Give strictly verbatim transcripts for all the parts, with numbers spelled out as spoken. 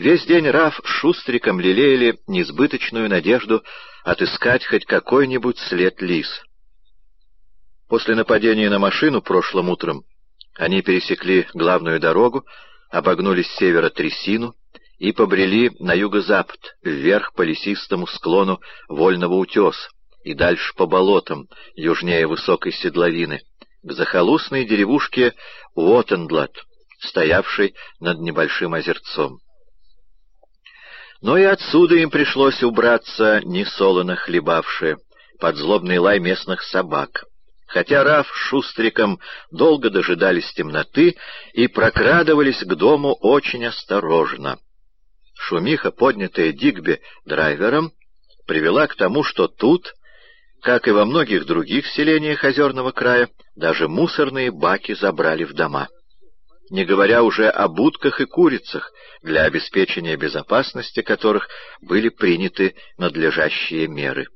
Весь день Раф с Шустриком лелеяли несбыточную надежду отыскать хоть какой-нибудь след лис. После нападения на машину прошлым утром они пересекли главную дорогу, обогнули с севера трясину и побрели на юго-запад, вверх по лесистому склону Вольного утеса и дальше по болотам, южнее высокой седловины, к захолустной деревушке Уоттенблат, стоявшей над небольшим озерцом. Но и отсюда им пришлось убраться, несолоно хлебавшие, под злобный лай местных собак, хотя Раф с Шустриком долго дожидались темноты и прокрадывались к дому очень осторожно. Шумиха, поднятая Дигби драйвером, привела к тому, что тут, как и во многих других селениях озерного края, даже мусорные баки забрали в дома, не говоря уже о будках и курицах, для обеспечения безопасности которых были приняты надлежащие меры.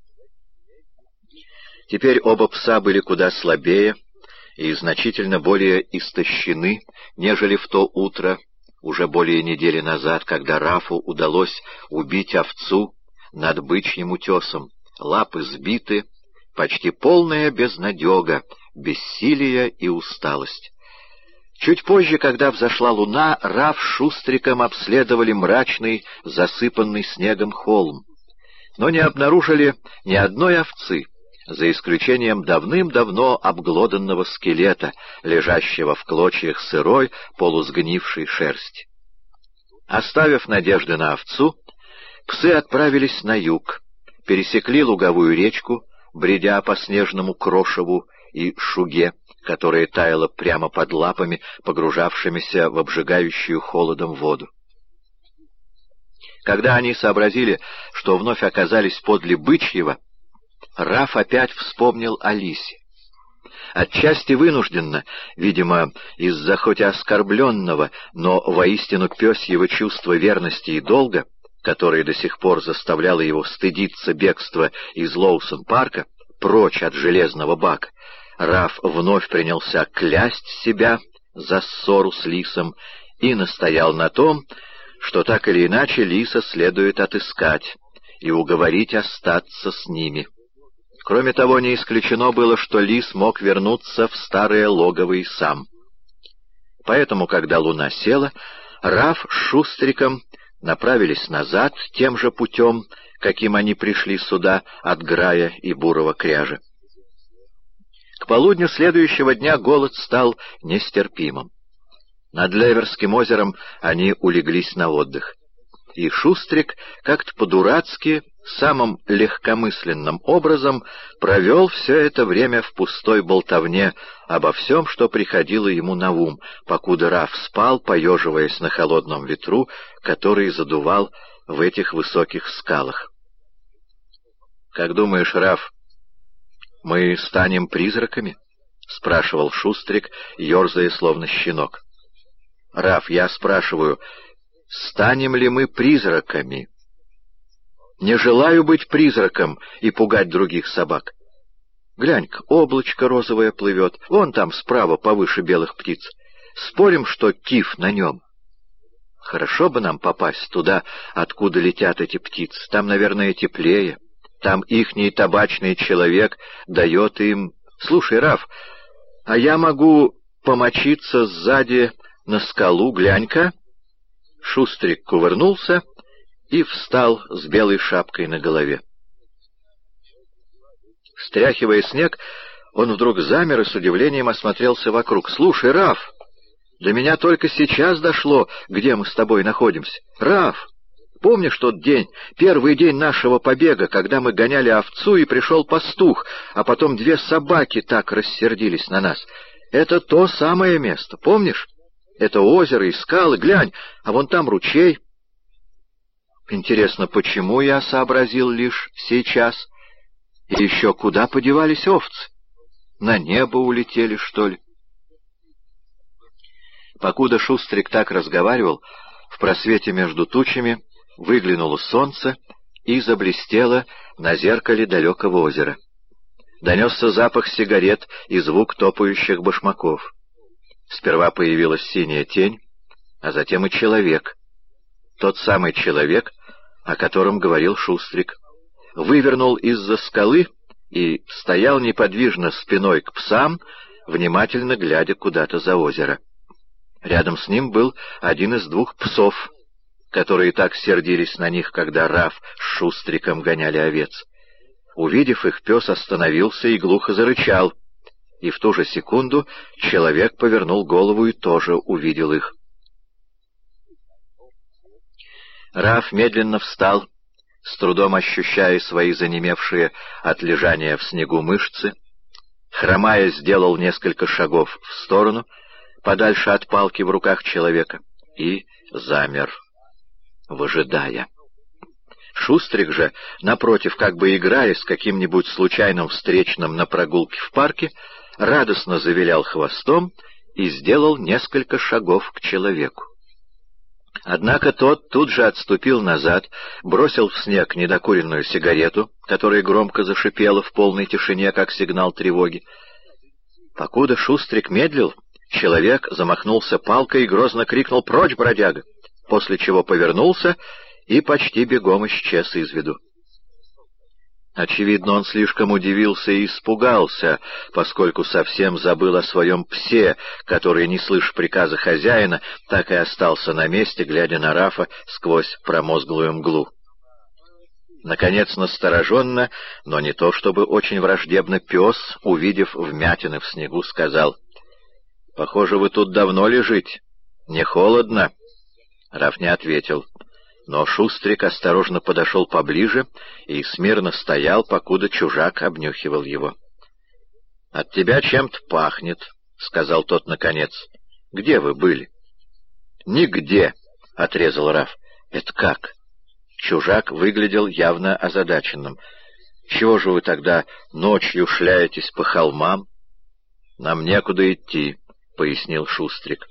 Теперь оба пса были куда слабее и значительно более истощены, нежели в то утро, уже более недели назад, когда Рафу удалось убить овцу над бычьим утесом, лапы сбиты, почти полная безнадега, бессилие и усталость. Чуть позже, когда взошла луна, Раф с Шустриком обследовали мрачный, засыпанный снегом холм, но не обнаружили ни одной овцы, за исключением давным-давно обглоданного скелета, лежащего в клочьях сырой, полусгнившей шерсти. Оставив надежды на овцу, псы отправились на юг, пересекли луговую речку, бредя по снежному крошеву и шуге, которая таяла прямо под лапами, погружавшимися в обжигающую холодом воду. Когда они сообразили, что вновь оказались подле Бычьего, Раф опять вспомнил о лисе. Отчасти вынужденно, видимо, из-за хоть и оскорбленного, но воистину пёсьего чувства верности и долга, которое до сих пор заставляло его стыдиться бегства из Лоусон-парка, прочь от железного бака, Раф вновь принялся клясть себя за ссору с лисом и настоял на том, что так или иначе лиса следует отыскать и уговорить остаться с ними. Кроме того, не исключено было, что лис мог вернуться в старое логово и сам. Поэтому, когда луна села, Раф с Шустриком направились назад тем же путем, каким они пришли сюда от Грая и Бурого Кряжа. К полудню следующего дня голод стал нестерпимым. Над Леверским озером они улеглись на отдых. И Шустрик как-то по-дурацки, самым легкомысленным образом провел все это время в пустой болтовне обо всем, что приходило ему на ум, покуда Раф спал, поеживаясь на холодном ветру, который задувал в этих высоких скалах. «Как думаешь, Раф, мы станем призраками?» — спрашивал Шустрик, ерзая словно щенок. «Раф, я спрашиваю, станем ли мы призраками? Не желаю быть призраком и пугать других собак. Глянь-ка, облачко розовое плывет, вон там справа повыше белых птиц. Спорим, что киф на нем? Хорошо бы нам попасть туда, откуда летят эти птицы. Там, наверное, теплее. Там ихний табачный человек дает им... Слушай, Раф, а я могу помочиться сзади на скалу, глянь-ка». Шустрик кувырнулся и встал с белой шапкой на голове. Стряхивая снег, он вдруг замер и с удивлением осмотрелся вокруг. «Слушай, Раф, до меня только сейчас дошло, где мы с тобой находимся. Раф, помнишь тот день, первый день нашего побега, когда мы гоняли овцу и пришел пастух, а потом две собаки так рассердились на нас? Это то самое место, помнишь? Это озеро и скалы, глянь, а вон там ручей». Интересно, почему я сообразил лишь сейчас? И еще куда подевались овцы? На небо улетели, что ли? Покуда Шустрик так разговаривал, в просвете между тучами выглянуло солнце и заблестело на зеркале далекого озера. Донесся запах сигарет и звук топающих башмаков. Сперва появилась синяя тень, а затем и человек. тот самый человек, о котором говорил Шустрик. Вывернул из-за скалы и стоял неподвижно спиной к псам, внимательно глядя куда-то за озеро. Рядом с ним был один из двух псов, которые так сердились на них, когда Раф с Шустриком гоняли овец. Увидев их, пес остановился и глухо зарычал, и в ту же секунду человек повернул голову и тоже увидел их. Раф медленно встал, с трудом ощущая свои занемевшие от лежания в снегу мышцы, хромая, сделал несколько шагов в сторону, подальше от палки в руках человека, и замер, выжидая. Шустрик же, напротив, как бы играя с каким-нибудь случайным встречным на прогулке в парке, радостно завилял хвостом и сделал несколько шагов к человеку. Однако тот тут же отступил назад, бросил в снег недокуренную сигарету, которая громко зашипела в полной тишине, как сигнал тревоги. Покуда Шустрик медлил, человек замахнулся палкой и грозно крикнул «Прочь, бродяга!», после чего повернулся и почти бегом исчез из виду. Очевидно, он слишком удивился и испугался, поскольку совсем забыл о своем псе, который, не слыша приказа хозяина, так и остался на месте, глядя на Рафа сквозь промозглую мглу. Наконец, настороженно, но не то чтобы очень враждебно, пес, увидев вмятины в снегу, сказал: «Похоже, вы тут давно лежите. Не холодно?» Раф не ответил. Но Шустрик осторожно подошел поближе и смирно стоял, покуда чужак обнюхивал его. «От тебя чем-то пахнет», — сказал тот наконец. «Где вы были?» «Нигде», — отрезал Раф. «Это как?» Чужак выглядел явно озадаченным. «Чего же вы тогда ночью шляетесь по холмам?» «Нам некуда идти», — пояснил Шустрик.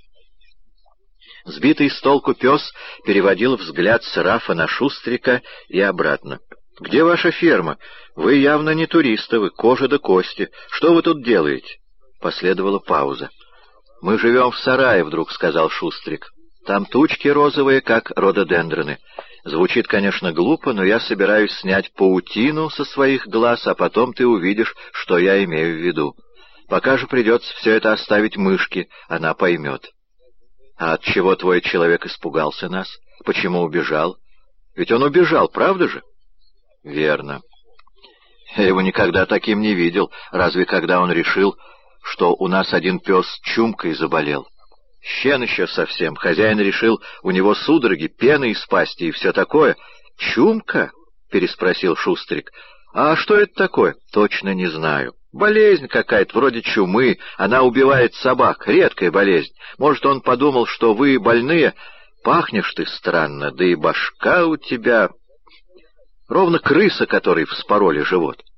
Сбитый с толку пес переводил взгляд с Рафа на Шустрика и обратно. «Где ваша ферма? Вы явно не туристы, вы кожа да кости. Что вы тут делаете?» Последовала пауза. «Мы живем в сарае», — вдруг сказал Шустрик. «Там тучки розовые, как рододендроны. Звучит, конечно, глупо, но я собираюсь снять паутину со своих глаз, а потом ты увидишь, что я имею в виду. Пока же придется все это оставить мышке, она поймет». «А от чего твой человек испугался нас? Почему убежал? Ведь он убежал, правда же?» «Верно. Я его никогда таким не видел, разве когда он решил, что у нас один пес чумкой заболел. Щен еще совсем. Хозяин решил, у него судороги, пена из пасти и все такое». «Чумка?» — переспросил Шустрик. «А что это такое?» «Точно не знаю. Болезнь какая-то, вроде чумы. Она убивает собак. Редкая болезнь. Может, он подумал, что вы больные? Пахнешь ты странно, да и башка у тебя... Ровно крыса, которой вспороли живот».